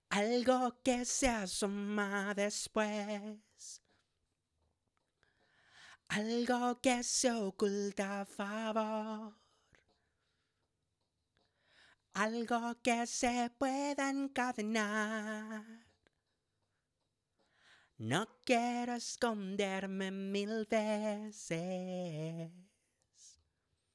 Algo que se asoma después, algo que se oculta a favor, algo que se pueda encadenar. No quiero esconderme mil veces.